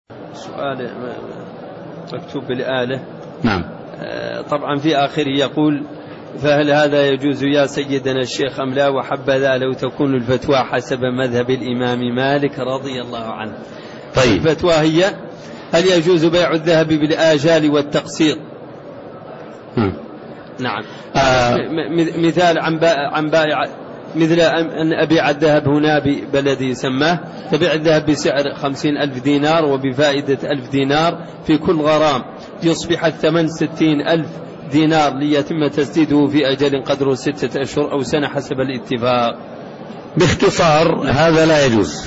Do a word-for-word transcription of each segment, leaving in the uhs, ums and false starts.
سؤال مكتوب بالآلة. نعم. طبعا في آخره يقول: فهل هذا يجوز يا سيدنا الشيخ أم لا؟ وحبذا لو تكون الفتوى حسب مذهب الإمام مالك رضي الله عنه. طيب. الفتوى هي: هل يجوز بيع الذهب بالآجال والتقسيط؟ م. نعم. آه. مثال عن بائع، مثل أن أبيع الذهب هنا ببلدي سماه، تبيع الذهب بسعر خمسين ألف دينار وبفائدة ألف دينار في كل غرام، يصبح الثمن ستين ألف دينار ليتم تسديده في أجل قدره ستة أشهر أو سنة حسب الاتفاق. باختصار هذا لا يجوز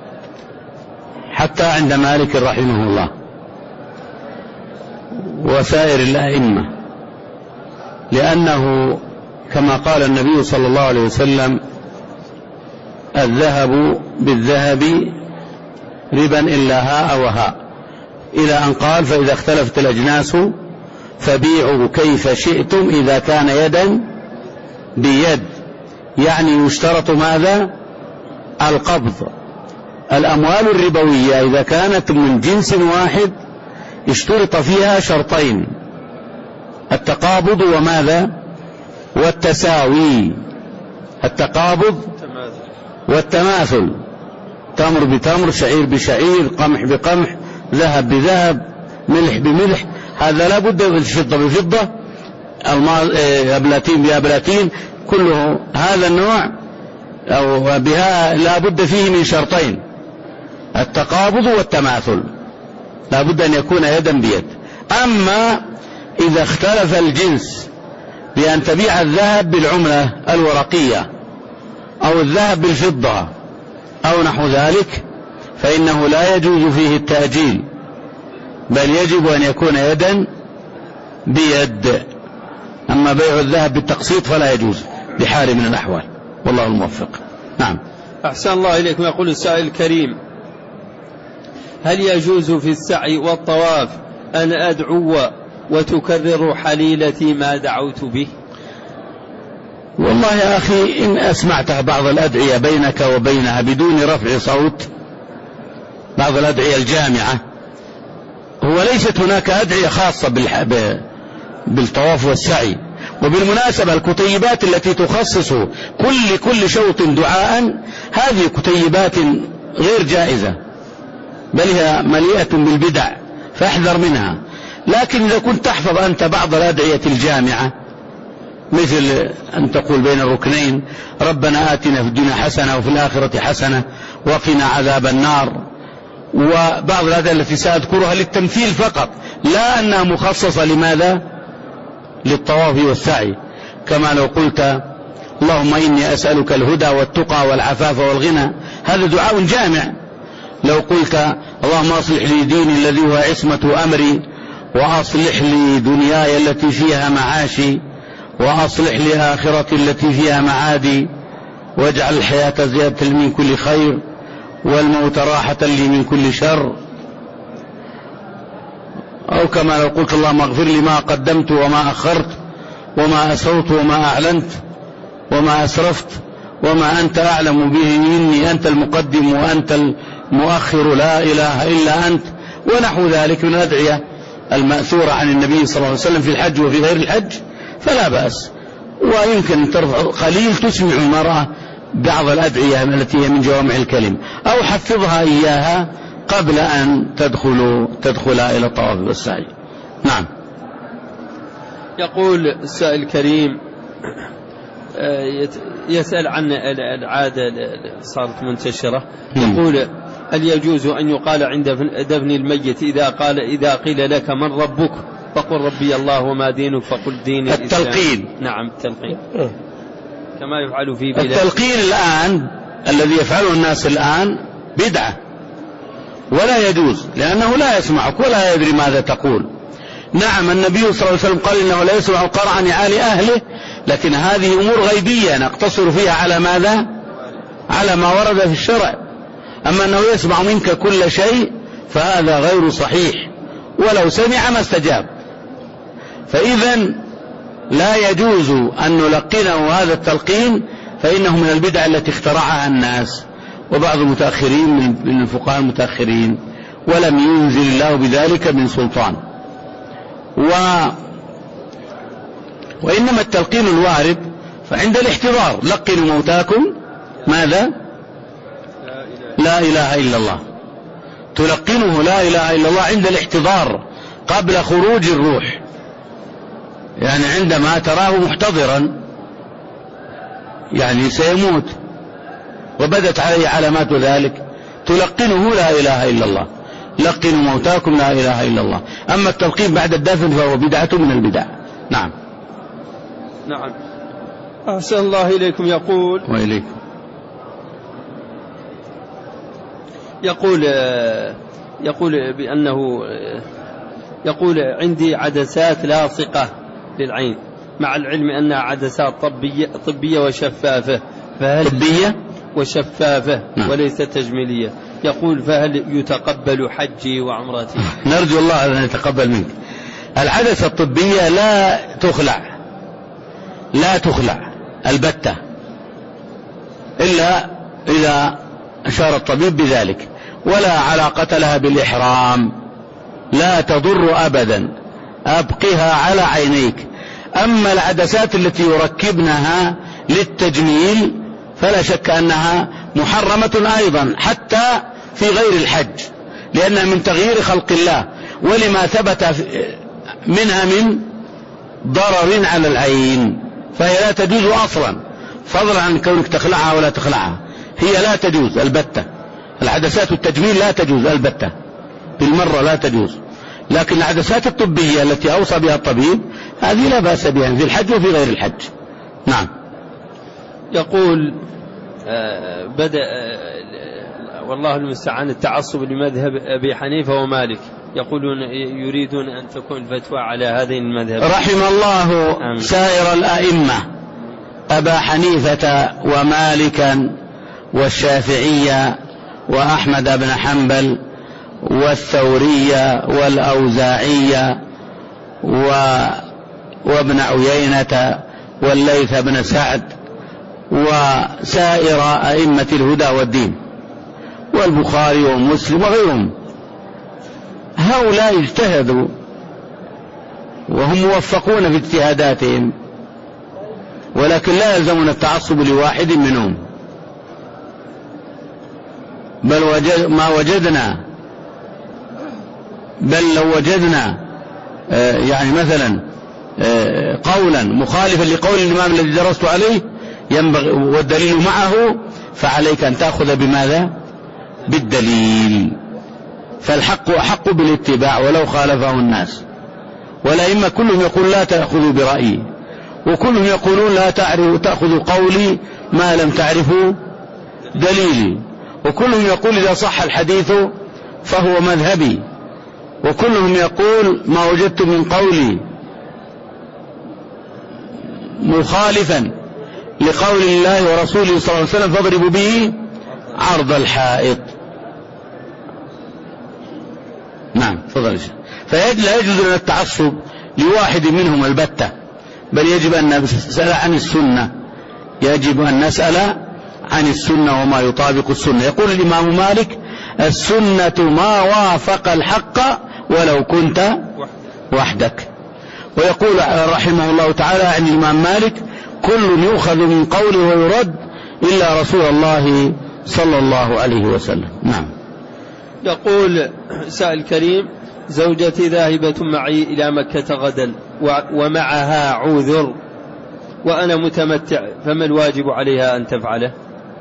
حتى عند مالك رحمه الله وسائر الأئمة، لأنه كما قال النبي صلى الله عليه وسلم: الذهب بالذهب ربا إلا هاء وهاء، إلى أن قال: فإذا اختلفت الأجناس فبيعوا كيف شئتم إذا كان يدا بيد. يعني يشترط ماذا؟ القبض. الأموال الربوية إذا كانت من جنس واحد اشترط فيها شرطين: التقابض وماذا؟ والتساوي. التقابض والتماثل، تمر بتمر، شعير بشعير، قمح بقمح، ذهب بذهب، ملح بملح. هذا لا بد، الفضة بفضة، أبلاتين بأبلاتين، كله هذا النوع أو بها لا بد فيه من شرطين: التقابض والتماثل، لا بد أن يكون يدا بيد. أما إذا اختلف الجنس بأن تبيع الذهب بالعملة الورقية أو الذهب بالفضة أو نحو ذلك، فإنه لا يجوز فيه التأجيل، بل يجب أن يكون يدا بيد. أما بيع الذهب بالتقسيط فلا يجوز بحال من الأحوال، والله الموفق. نعم. أحسن الله إليكم. يقول السائل الكريم: هل يجوز في السعي والطواف أن أدعو وتكرر حليلتي ما دعوت به؟ والله يا أخي، إن أسمعت بعض الأدعية بينك وبينها بدون رفع صوت، بعض الأدعية الجامعة، هو ليست هناك أدعية خاصة بالطواف والسعي. وبالمناسبة الكتيبات التي تخصص كل كل شوط دعاء، هذه كتيبات غير جائزة، بل هي مليئة بالبدع، فاحذر منها. لكن إذا كنت تحفظ أنت بعض الأدعية الجامعة، مثل أن تقول بين الركنين: ربنا آتنا في الدنيا حسنة وفي الآخرة حسنة وقنا عذاب النار، وبعض الأدعية التي سأذكرها للتمثيل فقط، لا أنها مخصصة لماذا؟ للطواف والسعي. كما لو قلت: اللهم إني أسألك الهدى والتقى والعفاف والغنى، هذا دعاء جامع. لو قلت: اللهم أصلح لي ديني الذي هو عصمة أمري، وأصلح لي دنياي التي فيها معاشي، وأصلح لي آخرتي التي فيها معادي، واجعل الحياة زيادة من كل خير والموت راحة لي من كل شر. أو كما لو قلت: اللهم اغفر لي ما قدمت وما أخرت وما أسررت وما أعلنت وما أسرفت وما أنت أعلم به مني، أنت المقدم وأنت المؤخر، لا إله إلا أنت، ونحو ذلك من الأدعية المأثورة عن النبي صلى الله عليه وسلم في الحج وفي غير الحج، فلا بأس. ويمكن ترفع قليل تسمع المرأة بعض الأدعية التي هي من جوامع الكلم، أو حفظها إياها قبل أن تدخل تدخل إلى الطواف والسعي. نعم. يقول السائل الكريم: يسأل عن العادة صارت منتشرة، يقول: هل يجوز أن يقال عند دفن الميت إذا قال إذا قيل لك من ربك فقل ربي الله وما دينك فقل ديني الإسلام؟ التلقين. نعم، التلقين كما يفعل في بلاد. التلقين الآن الذي يفعله الناس الآن بدعة ولا يجوز، لأنه لا يسمعك ولا يدري ماذا تقول. نعم، النبي صلى الله عليه وسلم قال: إنه لا يسمع قرع نعال أهله، لكن هذه أمور غيبية نقتصر فيها على ماذا؟ على ما ورد في الشرع. أما أنه يسمع منك كل شيء فهذا غير صحيح، ولو سمع ما استجاب. فإذا لا يجوز أن نلقنه هذا التلقين، فإنه من البدع التي اخترعها الناس وبعض المتأخرين من الفقهاء المتأخرين. ولم ينزل الله بذلك من سلطان. و وإنما التلقين الوارد فعند الاحتضار: لقنوا موتاكم ماذا؟ لا إله إلا الله. تلقنه لا إله إلا الله عند الاحتضار قبل خروج الروح، يعني عندما تراه محتضرا، يعني سيموت وبدت عليه علامات ذلك، تلقنه لا إله إلا الله. لقنوا موتاكم لا إله إلا الله. أما التلقين بعد الدفن فهو بدعة من البدع. نعم. نعم. أحسن الله إليكم. يقول وإليكم يقول يقول بأنه يقول: عندي عدسات لاصقة للعين، مع العلم أنها عدسات طبية, طبية وشفافة، فهل طبية وشفافة وليست تجميلية. يقول: فهل يتقبل حجي وعمرتي؟ نرجو الله أن يتقبل منك. العدسة الطبية لا تخلع، لا تخلع البتة إلا إذا أشار الطبيب بذلك، ولا علاقة لها بالإحرام، لا تضر أبدا، أبقها على عينيك. أما العدسات التي يركبنها للتجميل فلا شك أنها محرمة أيضا حتى في غير الحج، لأنها من تغيير خلق الله ولما ثبت منها من ضرر على العين، فهي لا تجوز أصلا، فضلا عن كونك تخلعها ولا تخلعها، هي لا تجوز البتة. العدسات التجميل لا تجوز البتة بالمرة، لا تجوز. لكن العدسات الطبية التي أوصى بها الطبيب هذه لا بأس بها في الحج وفي غير الحج. نعم. يقول: آه بدأ آه والله المستعان التعصب لمذهب أبي حنيفة ومالك، يقولون يريدون أن تكون الفتوى على هذه المذهب. رحم الله آمين. سائر الأئمة، أبا حنيفة ومالكا والشافعية وأحمد بن حنبل والثورية والأوزاعية وابن عيينة والليث بن سعد وسائر أئمة الهدى والدين والبخاري ومسلم وغيرهم. هؤلاء اجتهدوا وهم موفقون في اجتهاداتهم، ولكن لا يلزمون التعصب لواحد منهم، بل وجد ما وجدنا بل لو وجدنا آه يعني مثلا آه قولا مخالفا لقول الإمام الذي درست عليه ينبغي والدليل معه، فعليك أن تأخذ بماذا؟ بالدليل. فالحق أحق بالاتباع ولو خالفه الناس. والأئمة كلهم يقول لا تأخذوا برأيي، وكلهم يقولون لا تأخذوا قولي ما لم تعرفوا دليلي، وكلهم يقول إذا صح الحديث فهو مذهبي، وكلهم يقول ما وجدت من قولي مخالفا لقول الله ورسوله صلى الله عليه وسلم فاضربوا به عرض الحائط. نعم تفضل. فلا يجوز لنا التعصب لواحد منهم البتة، بل يجب أن نسأل عن السنة، يجب أن نسأل عن السنة وما يطابق السنة. يقول الإمام مالك: السنة ما وافق الحق ولو كنت وحدك. ويقول رحمه الله تعالى عن الإمام مالك: كل يؤخذ من قوله ويرد إلا رسول الله صلى الله عليه وسلم. نعم. يقول سائل كريم: زوجتي ذاهبة معي إلى مكة غدا ومعها عذر وأنا متمتع، فما الواجب عليها أن تفعله؟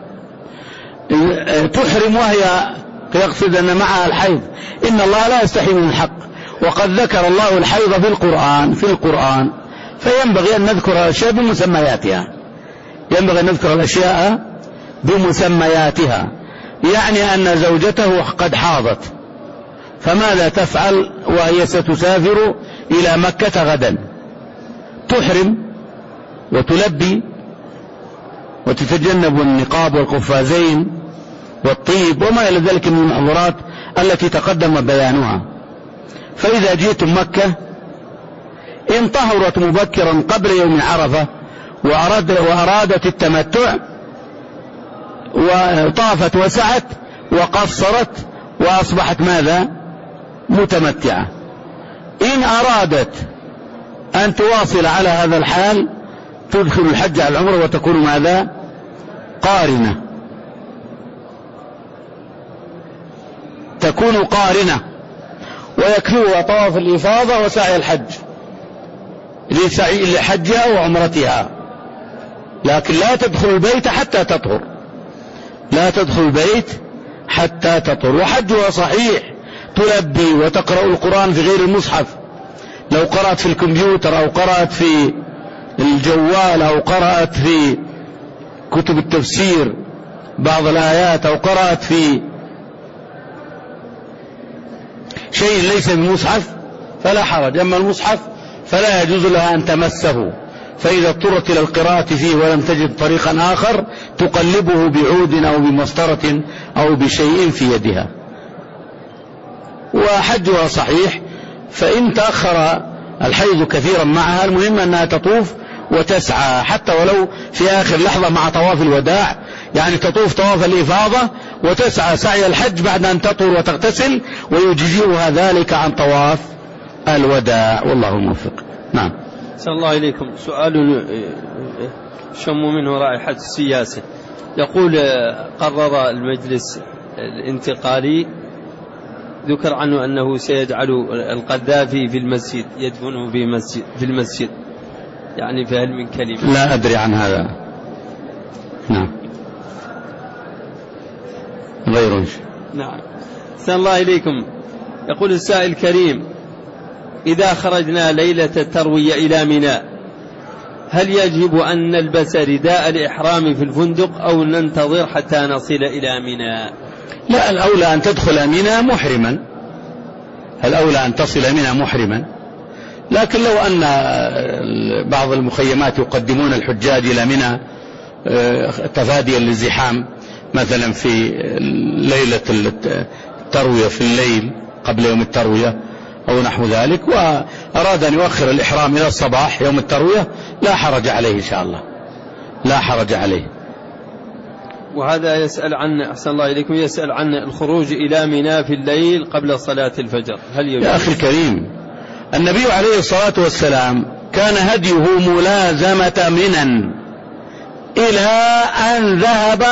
تحرم وهي يقصد أن معها الحيض. إن الله لا يستحي من الحق، وقد ذكر الله الحيض في القرآن في القرآن فينبغي أن نذكر الأشياء بمسمياتها، ينبغي أن نذكر الأشياء بمسمياتها. يعني أن زوجته قد حاضت، فماذا تفعل وهي ستسافر إلى مكة غدا؟ تحرم وتلبي وتتجنب النقاب والقفازين والطيب وما إلى ذلك من المحظورات التي تقدم بيانها. فإذا جئتم مكة إن طهرت مبكرا قبل يوم عرفة وأراد وأرادت التمتع وطافت وسعت وقصرت وأصبحت ماذا؟ متمتعة. إن أرادت أن تواصل على هذا الحال تدخل الحج على العمرة وتكون ماذا؟ قارنة، تكون قارنة، ويكفيها طواف الإفاضة وسعي الحج لسعي لحجها وعمرتها، لكن لا تدخل البيت حتى تطهر، لا تدخل البيت حتى تطهر. وحجها صحيح، تلبي وتقرأ القرآن في غير المصحف، لو قرأت في الكمبيوتر أو قرأت في الجوال أو قرأت في كتب التفسير بعض الآيات أو قرأت في شيء ليس بمصحف فلا حرج، أما المصحف فلا يجوز لها أن تمسه، فإذا اضطرت إلى القراءة فيه ولم تجد طريقا آخر تقلبه بعود أو بمسطرة أو بشيء في يدها. وحجها صحيح، فإن تأخر الحيض كثيرا معها المهم أنها تطوف وتسعى حتى ولو في آخر لحظة مع طواف الوداع، يعني تطوف طواف الإفاضة وتسعى سعي الحج بعد أن تطهر وتغتسل، ويجزئها ذلك عن طواف الوداع، والله الموفق. نعم. أحسن الله إليكم. سؤال شم منه رائحة السياسة، يقول قرر المجلس الانتقالي ذكر عنه أنه سيجعل القذافي في المسجد، يدفنه في مسجد في المسجد، يعني فهل من كلمة؟ لا أدري عن هذا. نعم. غيره. نعم. أحسن الله إليكم. يقول السائل الكريم: إذا خرجنا ليلة التروية إلى منى هل يجب أن نلبس رداء الإحرام في الفندق أو ننتظر حتى نصل إلى منى؟ لا، الأولى أن تدخل منى محرما، الأولى أن تصل منى محرما، لكن لو أن بعض المخيمات يقدمون الحجاج إلى منى تفاديا للزحام، مثلا في ليلة التروية في الليل قبل يوم التروية أو نحو ذلك، وأراد أن يؤخر الإحرام إلى الصباح يوم التروية لا حرج عليه إن شاء الله، لا حرج عليه. وهذا يسأل عن أحسن الله إليكم يسأل عن الخروج إلى منى في الليل قبل صلاة الفجر، هل يجوز؟ يا أخي الكريم، النبي عليه الصلاة والسلام كان هديه ملازمة منى إلى أن ذهب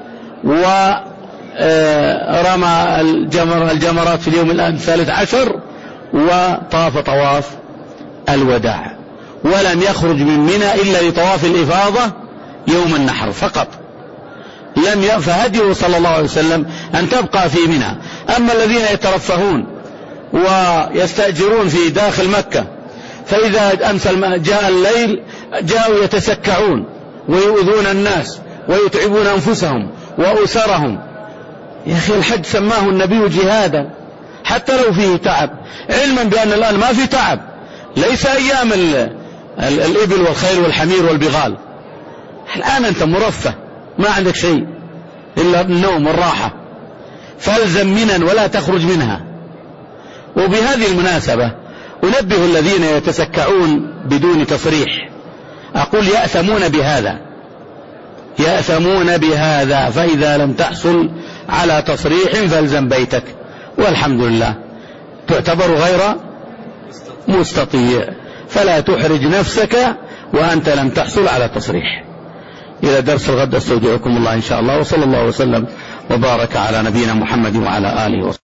ورمى الجمر الجمرات في اليوم الثالث عشر وطاف طواف الوداع، ولم يخرج من منى إلا لطواف الإفاضة يوم النحر فقط، لم فهديه صلى الله عليه وسلم أن تبقى في منى. أما الذين يترفهون ويستأجرون في داخل مكة، فإذا أمسى جاء الليل جاءوا يتسكعون ويؤذون الناس ويتعبون أنفسهم وأسرهم. يا أخي الحج سماه النبي جهادا حتى لو فيه تعب، علما بأن الآن ما في تعب، ليس أيام الإبل والخيل والحمير والبغال، الآن أنت مرفه ما عندك شيء إلا النوم والراحة، فالزم منى ولا تخرج منها. وبهذه المناسبة أنبه الذين يتسكعون بدون تصريح، أقول يأثمون بهذا، يأثمون بهذا، فإذا لم تحصل على تصريح فالزم بيتك، والحمد لله تعتبر غير مستطيع، فلا تحرج نفسك وأنت لم تحصل على تصريح. إلى درس الغد استودعكم الله إن شاء الله، وصلى الله وسلم وبارك على نبينا محمد وعلى آله وصحبه.